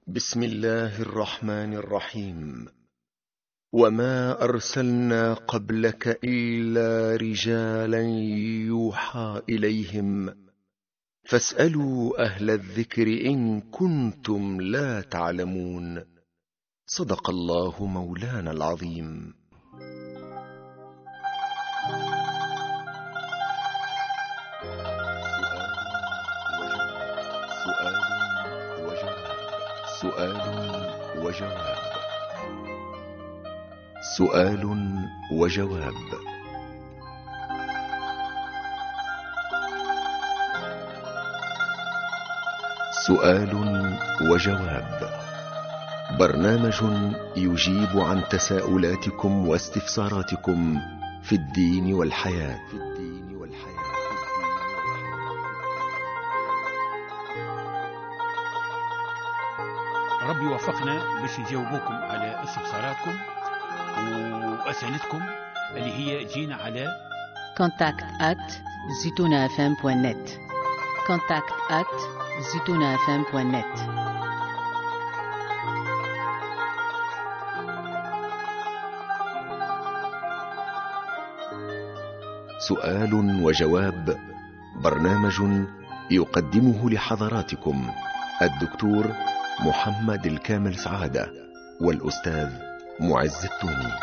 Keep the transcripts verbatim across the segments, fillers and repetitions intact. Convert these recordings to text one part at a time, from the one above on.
بسم الله الرحمن الرحيم. وما أرسلنا قبلك إلا رجالا يوحى إليهم فاسألوا أهل الذكر إن كنتم لا تعلمون. صدق الله مولانا العظيم. سؤال وجواب سؤال وجواب سؤال وجواب برنامج يجيب عن تساؤلاتكم واستفساراتكم في الدين والحياة. ربي وفقنا باش نجاوبوكم على استفساراتكم وأسئلتكم اللي هي جينا على contact at zitouna f m point net contact at zitouna f m point net. سؤال وجواب برنامج يقدمه لحضراتكم الدكتور محمد الكامل سعادة والأستاذ معز التوني.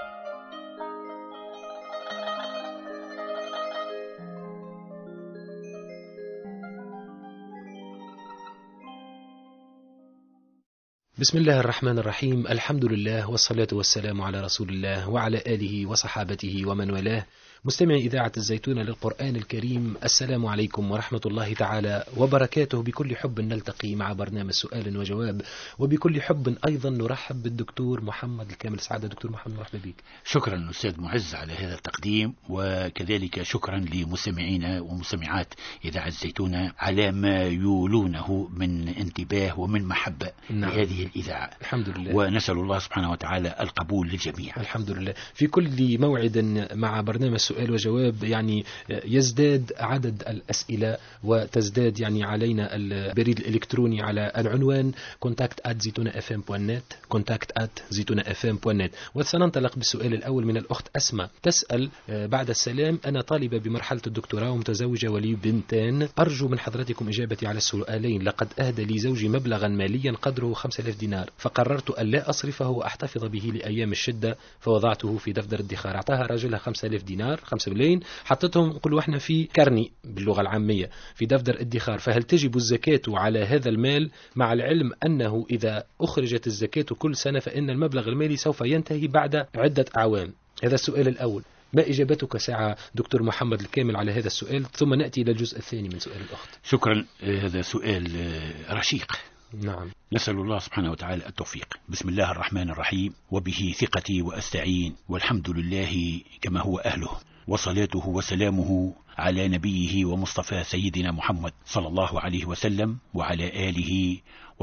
بسم الله الرحمن الرحيم. الحمد لله والصلاة والسلام على رسول الله وعلى آله وصحابته ومن والاه. مستمع إذاعة الزيتونة للقرآن الكريم، السلام عليكم ورحمة الله تعالى وبركاته. بكل حب نلتقي مع برنامج سؤال وجواب، وبكل حب أيضا نرحب بالدكتور محمد الكامل سعادة. دكتور محمد، مرحبا بك. شكرا أستاذ معز على هذا التقديم، وكذلك شكرا لمستمعينا ومستمعات إذاعة الزيتونة على ما يولونه من انتباه ومن محبة نعم. لهذه الإذاعة الحمد لله، ونسأل الله سبحانه وتعالى القبول للجميع. الحمد لله. في كل موعد مع برنامج سؤال وجواب يعني يزداد عدد الأسئلة وتزداد يعني علينا البريد الإلكتروني على العنوان contact at zitouna f m point net contact at zitouna f m point net. وسننطلق بالسؤال الأول من الأخت أسماء، تسأل بعد السلام: أنا طالبة بمرحلة الدكتوراه ومتزوجة ولي بنتان، أرجو من حضرتكم إجابتي على السؤالين. لقد أهدى لي زوجي مبلغا ماليا قدره خمسة آلاف دينار، فقررت أن لا أصرفه وأحتفظ به لأيام الشدة، فوضعته في دفتر الادخار. أعطاها راجلها خمسة آلاف دينار، خمسة ملايين، حطتهم نقولوا احنا في كرني باللغة العامية في دفتر ادخار، فهل تجب الزكاة على هذا المال، مع العلم أنه إذا أخرجت الزكاة كل سنة فإن المبلغ المالي سوف ينتهي بعد عدة أعوام؟ هذا السؤال الأول. ما إجابتك ساعة دكتور محمد الكامل على هذا السؤال؟ ثم نأتي إلى الجزء الثاني من سؤال الأخت. شكرا. هذا سؤال رشيق. نعم. نسأل الله سبحانه وتعالى التوفيق. بسم الله الرحمن الرحيم، وبه ثقتي وأستعين، والحمد لله كما هو أهله، وصلاته وسلامه على نبيه ومصطفى سيدنا محمد صلى الله عليه وسلم وعلى آله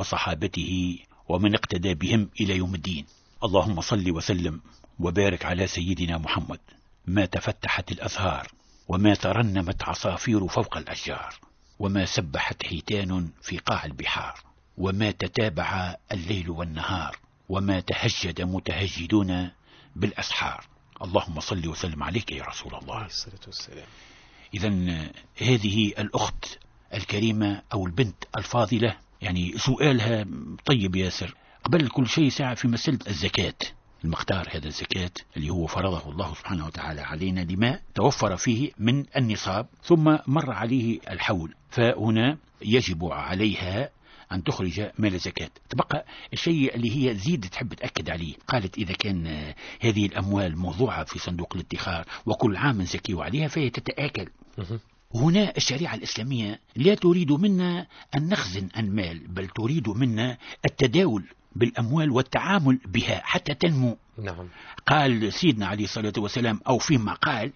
وصحابته ومن اقتدى بهم إلى يوم الدين. اللهم صل وسلم وبارك على سيدنا محمد. ما تفتحت الأزهار، وما ترنمت عصافير فوق الأشجار، وما سبحت حيتان في قاع البحار، وما تتابع الليل والنهار، وما تهجد متهجدون بالأسحار. اللهم صل وسلم عليك يا رسول الله عليه الصلاة والسلام. إذن هذه الأخت الكريمة أو البنت الفاضلة يعني سؤالها طيب ياسر. قبل كل شيء ساعة في مسألة الزكاة، المختار هذا الزكاة اللي هو فرضه الله سبحانه وتعالى علينا لما توفر فيه من النصاب ثم مر عليه الحول، فهنا يجب عليها أن تخرج مال زكاة. تبقى الشيء اللي هي زيد تحب تأكد عليه، قالت إذا كان هذه الأموال موضوعة في صندوق الادخار وكل عام نزكي عليها فهي تتآكل. هنا الشريعة الإسلامية لا تريد منا أن نخزن المال، بل تريد منا التداول بالأموال والتعامل بها حتى تنمو. نعم. قال سيدنا عليه الصلاة والسلام أو فيما قال: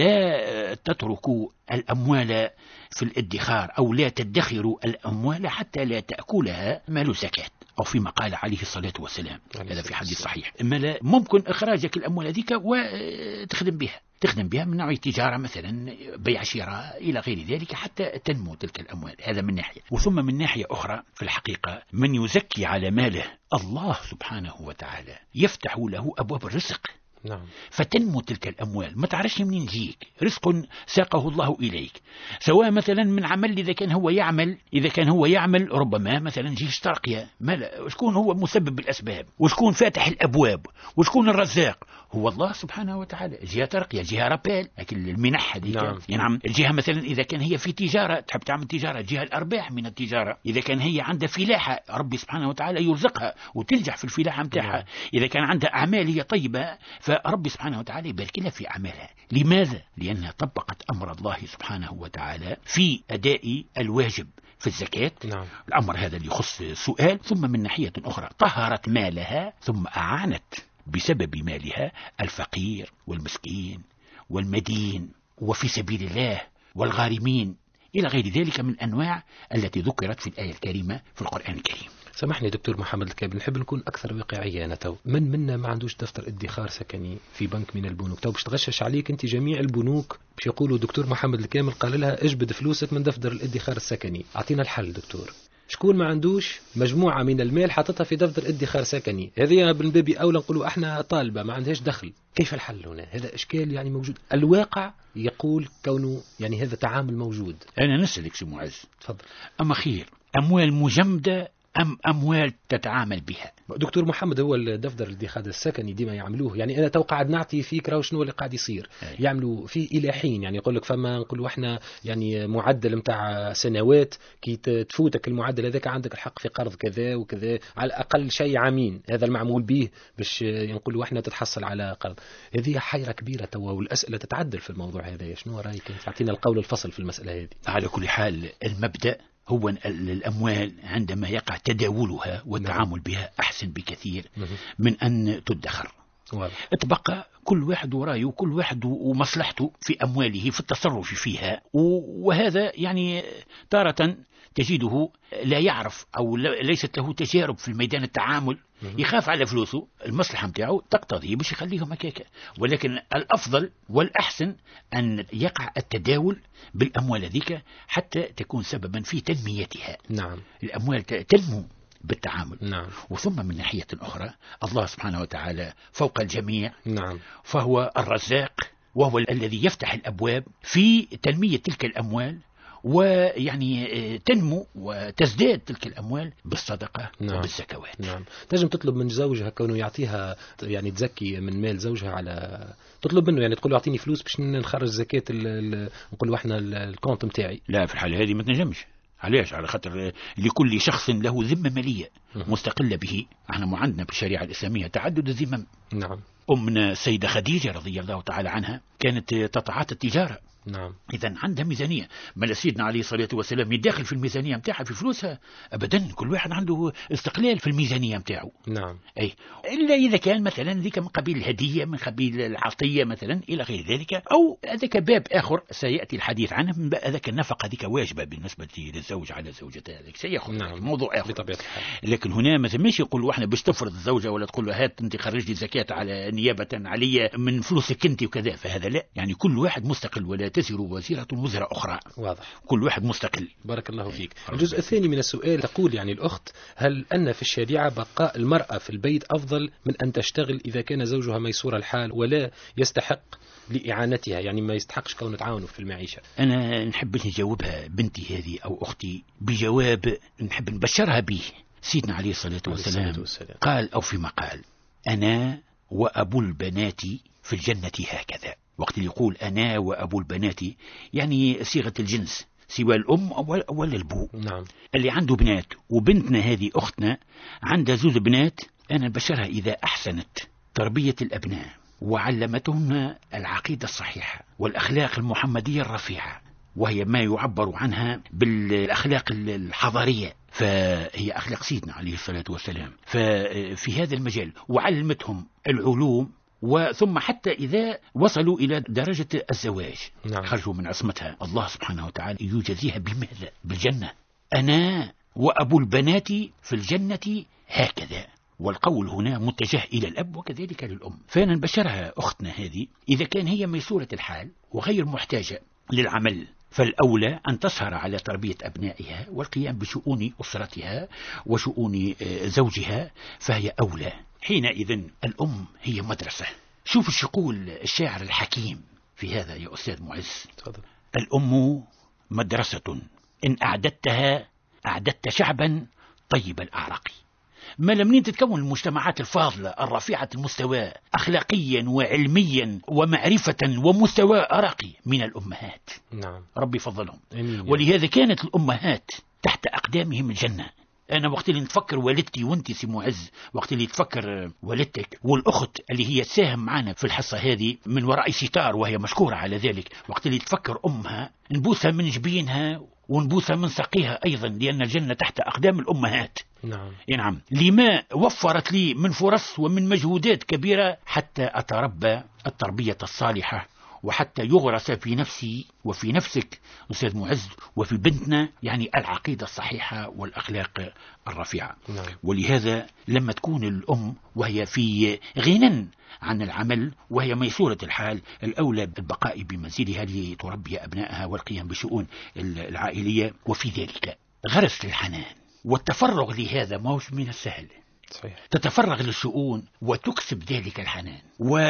لا تتركوا الأموال في الادخار، أو لا تدخروا الأموال حتى لا تأكلها مال زكاة. أو فيما قال عليه الصلاة والسلام، هذا في حديث صحيح. إما لا ممكن إخراجك الأموال هذيك وتخدم بها تخدم بها من نوع تجارة مثلا، بيع شراء إلى غير ذلك، حتى تنمو تلك الأموال. هذا من ناحية. وثم من ناحية أخرى في الحقيقة من يزكي على ماله الله سبحانه وتعالى يفتح له أبواب الرزق. نعم. فتنمو تلك الأموال، ما تعرفش منين يجيك رزق ساقه الله إليك، سواء مثلا من عمل إذا كان هو يعمل إذا كان هو يعمل ربما مثلا جيش ترقية، وشكون هو مسبب الأسباب، وشكون فاتح الأبواب، وشكون الرزاق؟ هو الله سبحانه وتعالى. جهة ترقية، جهة ربال، لكن المنح هذه نعم. نعم. الجهة مثلا إذا كان هي في تجارة تحب تعمل تجارة، جهة الأرباح من التجارة. إذا كان هي عندها فلاحة ربي سبحانه وتعالى يرزقها وتنجح في الفلاحة متاعها. نعم. إذا كان عندها أعمال هي طيبة فربي سبحانه وتعالى يبارك لها في أعمالها. لماذا؟ لأنها طبقت أمر الله سبحانه وتعالى في أداء الواجب في الزكاة. نعم. الأمر هذا اللي يخص السؤال. ثم من ناحية أخرى طهرت مالها، ثم أعانت بسبب مالها الفقير والمسكين والمدين وفي سبيل الله والغارمين إلى غير ذلك من أنواع التي ذكرت في الآية الكريمة في القرآن الكريم. سامحني دكتور محمد الكامل، نحب نكون أكثر واقعية. أنا تو من منا ما عندوش دفتر ادخار سكني في بنك من البنوك؟ تو باش تغشش عليك أنت جميع البنوك باش يقولوا دكتور محمد الكامل قال لها اجبد فلوسك من دفتر الادخار السكني. أعطينا الحل دكتور. شكون ما عندوش مجموعة من المال حاطتها في دفتر ادخار سكني؟ هذه من باب أولى نقولوا احنا طالبة ما عندهاش دخل. كيف الحل هنا؟ هذا إشكال يعني موجود، الواقع يقول كونه يعني هذا تعامل موجود. أنا نسألك سي معز، تفضل. أما خير أموال مجمدة أم أموال تتعامل بها؟ دكتور محمد هو الدفتر الادخار السكني ديما يعملوه، يعني أنا تو قاعد نعطي فيك راهو شنو اللي قاعد يصير. أي. يعملوا فيه إلى حين، يعني يقول لك فما نقولوا احنا يعني معدل متاع سنوات كي تفوتك المعدل هذاك عندك الحق في قرض كذا وكذا، على الأقل شيء عامين هذا المعمول به باش نقولوا احنا تتحصل على قرض. هذه حيرة كبيرة توا والأسئلة تتعدل في الموضوع هذا. شنو رأيك؟ تعطينا القول الفصل في المسألة هذه. على كل حال المبدأ هو الأموال عندما يقع تداولها والتعامل بها أحسن بكثير من أن تدخر. اتبقى كل واحد وراه وكل واحد ومصلحته في أمواله في التصرف فيها، وهذا يعني تارة تجده لا يعرف أو ليست له تجارب في الميدان التعامل، يخاف على فلوسه، المصلحة متاعه تقتضي باش يخليهم هكاك. ولكن الأفضل والأحسن أن يقع التداول بالأموال هذيك حتى تكون سببا في تنميتها. نعم. الأموال تنمو بالتعامل. نعم. وثم من ناحية أخرى الله سبحانه وتعالى فوق الجميع. نعم. فهو الرزاق، وهو الذي يفتح الأبواب في تنمية تلك الأموال، ويعني تنمو وتزداد تلك الأموال بالصدقة. نعم. وبالزكوات. نعم. تنجم تطلب من زوجها كونه يعطيها يعني تزكي من مال زوجها، على تطلب منه يعني تقول له أعطيني فلوس باش نخرج زكاة نقول له احنا الكونت متاعي. لا، في الحالة هذه ما تنجمش. علاش؟ على خاطر لكل شخص له ذمة مالية مستقلة به. احنا عندنا في الشريعة الإسلامية تعدد الذمم. نعم. أمنا السيدة خديجة رضي الله تعالى عنها كانت تتعاطى التجارة. نعم. إذا عندها ميزانية. ما سيدنا عليه الصلاة والسلام يداخل في الميزانية متاعها في فلوسها أبدا، كل واحد عنده استقلال في الميزانية متاعه. نعم. أي إلا إذا كان مثلا ذيك من قبيل الهدية، من قبيل العطية مثلا إلى غير ذلك، أو ذاك باب آخر سيأتي الحديث عنه، ذاك النفقة ذيك واجبة بالنسبة للزوج على زوجته، ذاك سيأخذ. نعم. موضوع آخر بطبيعة الحال. لكن هنا ما ماشي يقولوا احنا باش تفرض الزوجة ولا تقول له هات أنت خرج لي زكاة على نيابة عليا من فلوسك أنت وكذا، فهذا لا. يعني كل واحد مستقل، ولا تزر وزيرة وزر أخرى. واضح. كل واحد مستقل. بارك الله فيك. الجزء الثاني من السؤال تقول يعني الأخت: هل أن في الشريعة بقاء المرأة في البيت أفضل من أن تشتغل إذا كان زوجها ميسور الحال ولا يستحق لإعانتها، يعني ما يستحقش كون تعاونوا في المعيشة؟ أنا نحب نجاوبها بنتي هذه أو أختي بجواب نحب نبشرها به. سيدنا عليه الصلاة والسلام قال أو فيما قال: أنا وأبو البنات في الجنة هكذا. وقت اللي يقول أنا وأبو البنات يعني صيغة الجنس، سوى الأم ولا البو. نعم. اللي عنده بنات، وبنتنا هذه أختنا عندها زوج بنات، أنا بشرها إذا أحسنت تربية الأبناء وعلمتهم العقيدة الصحيحة والأخلاق المحمدية الرفيعة، وهي ما يعبر عنها بالأخلاق الحضارية، فهي أخلاق سيدنا عليه الصلاة والسلام. ففي هذا المجال وعلمتهم العلوم، وثم حتى إذا وصلوا إلى درجة الزواج. نعم. خرجوا من عصمتها، الله سبحانه وتعالى يجازيها بماذا؟ بالجنة. أنا وأبو البنات في الجنة هكذا. والقول هنا متجه إلى الأب وكذلك للأم. فأنا نبشرها أختنا هذه إذا كان هي ميسورة الحال وغير محتاجة للعمل، فالأولى أن تسهر على تربية أبنائها والقيام بشؤون أسرتها وشؤون زوجها، فهي أولى. حينئذ الأم هي مدرسة. شوف الش يقول الشاعر الحكيم في هذا يا أستاذ معز: الأم مدرسة إن أعددتها أعددت شعبا طيب الأعراق. ما لم تتكون المجتمعات الفاضلة الرفيعة المستوى أخلاقيا وعلميا ومعرفة ومستوى أراقي من الأمهات. نعم. ربي فضلهم. ولهذا كانت الأمهات تحت أقدامهم الجنة. أنا وقت اللي نتفكر والدتي وانتي سي معز، وقت اللي تفكر والدتك والأخت اللي هي تساهم معنا في الحصة هذه من وراء ستار وهي مشكورة على ذلك، وقت اللي تفكر أمها نبوسها من جبينها ونبوسها من ساقيها أيضا، لأن الجنة تحت أقدام الأمهات. نعم. نعم. لما وفرت لي من فرص ومن مجهودات كبيرة حتى أتربى التربية الصالحة، وحتى يغرس في نفسي وفي نفسك أستاذ معز وفي بنتنا يعني العقيدة الصحيحة والأخلاق الرفيعة. نعم. ولهذا لما تكون الأم وهي في غنى عن العمل وهي ميسورة الحال، الأولى بالبقاء بمنزلها لتربي أبنائها والقيام بشؤون العائلية، وفي ذلك غرس الحنان والتفرغ لهذا ما هوش من السهل. صحيح. تتفرغ للشؤون وتكسب ذلك الحنان،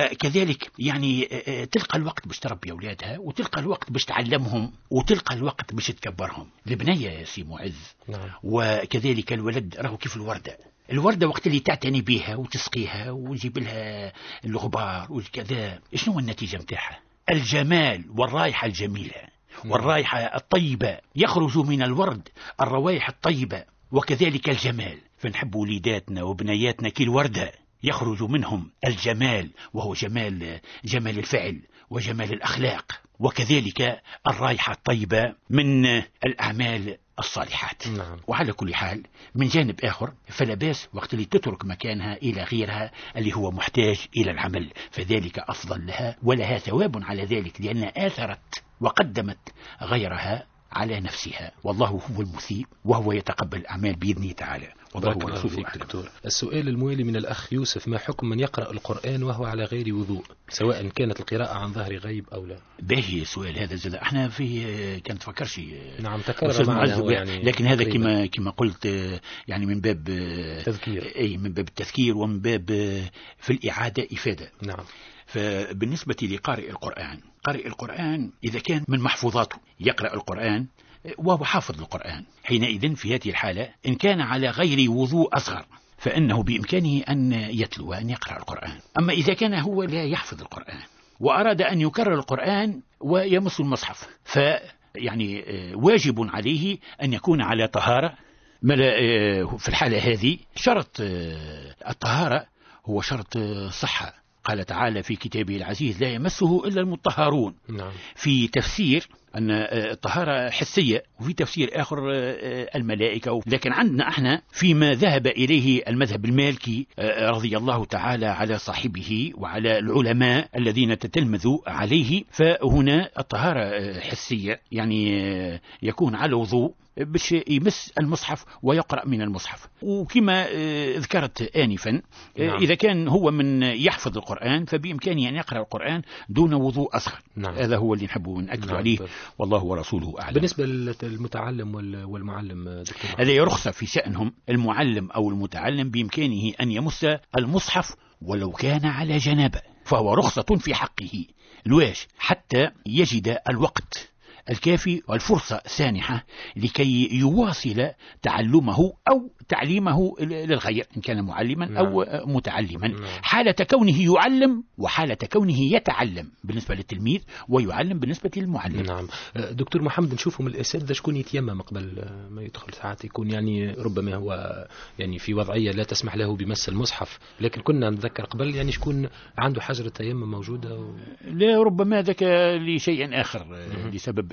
وكذلك يعني تلقى الوقت باش تربي أولادها، وتلقى الوقت باش تعلمهم، وتلقى الوقت باش تكبرهم. البنية يا سي معز. نعم. وكذلك الولد راهو كيف الوردة. الوردة وقت اللي تعتني بها وتسقيها وتجيب لها الغبار وكذا، شنو النتيجة متاعها؟ الجمال والرائحة الجميلة والرائحة الطيبة، يخرج من الورد الروائح الطيبة وكذلك الجمال. فنحب وليداتنا وبنياتنا كالوردة، يخرج منهم الجمال، وهو جمال جمال الفعل وجمال الأخلاق، وكذلك الرائحة الطيبة من الأعمال الصالحات. نعم. وعلى كل حال من جانب آخر فلا باس وقت اللي تترك مكانها إلى غيرها اللي هو محتاج إلى العمل، فذلك أفضل لها ولها ثواب على ذلك، لأن آثرت وقدمت غيرها على نفسها، والله هو المثيب وهو يتقبل الأعمال بإذنه تعالى، والله هو رسوله دكتور. السؤال الموالي من الأخ يوسف: ما حكم من يقرأ القرآن وهو على غير وضوء، سواء كانت القراءة عن ظهر غيب أو لا؟ باهي السؤال هذا زاد احنا في كانت فكرش. نعم تكرر معنا يعني، لكن هذا كما كما قلت يعني من باب تذكير، أي من باب التذكير ومن باب في الإعادة إفادة. نعم. فبالنسبة لقارئ القرآن، قارئ القرآن إذا كان من محفوظاته يقرأ القرآن وهو حافظ القرآن، حينئذ في هذه الحالة إن كان على غير وضوء أصغر فإنه بإمكانه أن يتلو أن يقرأ القرآن. أما إذا كان هو لا يحفظ القرآن وأراد أن يكرر القرآن ويمس المصحف، فيعني واجب عليه أن يكون على طهارة. في الحالة هذه شرط الطهارة هو شرط صحة. قال تعالى في كتابه العزيز: لا يمسه إلا المطهرون. نعم. في تفسير أن الطهارة حسية، وفي تفسير آخر الملائكة. لكن عندنا احنا فيما ذهب إليه المذهب المالكي رضي الله تعالى على صاحبه وعلى العلماء الذين تتلمذوا عليه، فهنا الطهارة حسية، يعني يكون على وضوء باش يمس المصحف ويقرأ من المصحف. وكما ذكرت آنفا، نعم. إذا كان هو من يحفظ القرآن فبإمكانه أن يقرأ القرآن دون وضوء أصغر. نعم. هذا هو اللي نحبه نأكد نعم. عليه، والله ورسوله أعلم. بالنسبة للمتعلم والمعلم دكتور، هذا رخصة في شأنهم. المعلم أو المتعلم بإمكانه أن يمس المصحف ولو كان على جنابة، فهو رخصة في حقه الواش حتى يجد الوقت الكافي والفرصة سانحة لكي يواصل تعلمه أو تعليمه للغير، إن كان معلما نعم. أو متعلما، نعم. حالة كونه يعلم وحالة كونه يتعلم بالنسبة للتلميذ، ويعلم بالنسبة للمعلم. نعم. دكتور محمد، نشوفهم الأساتذة شكون يتيمم قبل ما يدخل، ساعات يكون يعني ربما هو يعني في وضعية لا تسمح له بمس المصحف، لكن كنا نتذكر قبل يعني شكون عنده حجر التيمم موجودة و... لا، ربما ذاك لشيء آخر، لسبب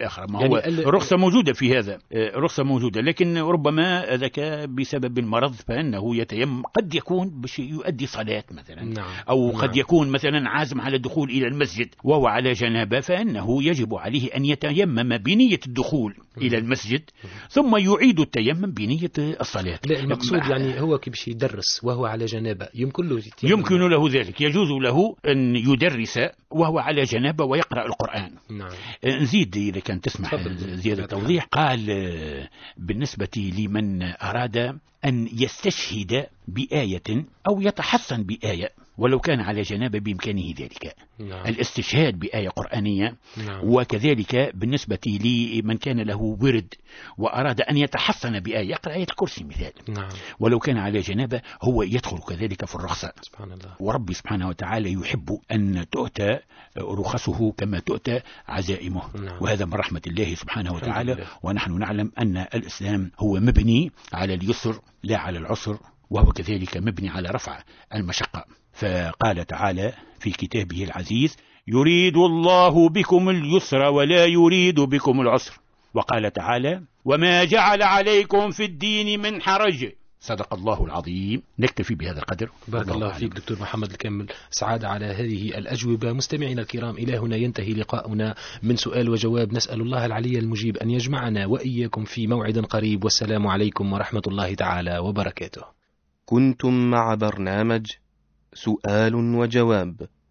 الآخر. ما يعني هو الرخصة موجودة في هذا، الرخصة موجودة، لكن ربما ذاك بسبب المرض فإنه يتيمم، قد يكون باش يؤدي صلاة مثلا، نعم. أو نعم. قد يكون مثلا عازم على الدخول إلى المسجد وهو على جنابة، فإنه يجب عليه أن يتيمم بنية الدخول إلى المسجد ثم يعيد التيمم بنية الصلاة. لا، المقصود يعني هو كي باش يدرس وهو على جنابة يمكن له يمكن له ذلك، يجوز له أن يدرس وهو على جنابة ويقرأ القرآن. نعم. نزيد إذا كان تسمح زيادة توضيح. قال بالنسبة لمن أراد أن يستشهد بآية أو يتحصن بآية ولو كان على جنابة بإمكانه ذلك. نعم. الاستشهاد بآية قرآنية. نعم. وكذلك بالنسبة لمن كان له ورد وأراد أن يتحصن بآية يقرأ آية الكرسي مثال. نعم. ولو كان على جنابة هو يدخل كذلك في الرخصة. سبحان الله. وربي سبحانه وتعالى يحب أن تؤتى رخصه كما تؤتى عزائمه. نعم. وهذا من رحمة الله سبحانه وتعالى. ونحن نعلم أن الإسلام هو مبني على اليسر لا على العسر، وهو كذلك مبني على رفع المشقة. فقال تعالى في كتابه العزيز: يريد الله بكم اليسر ولا يريد بكم العسر. وقال تعالى: وما جعل عليكم في الدين من حرج. صدق الله العظيم. نكتفي بهذا القدر. بارك الله فيك دكتور محمد الكامل، سعادة على هذه الأجوبة. مستمعينا الكرام، إلى هنا ينتهي لقاؤنا من سؤال وجواب. نسأل الله العلي المجيب أن يجمعنا وإياكم في موعد قريب، والسلام عليكم ورحمة الله تعالى وبركاته. كنتم مع برنامج سؤال وجواب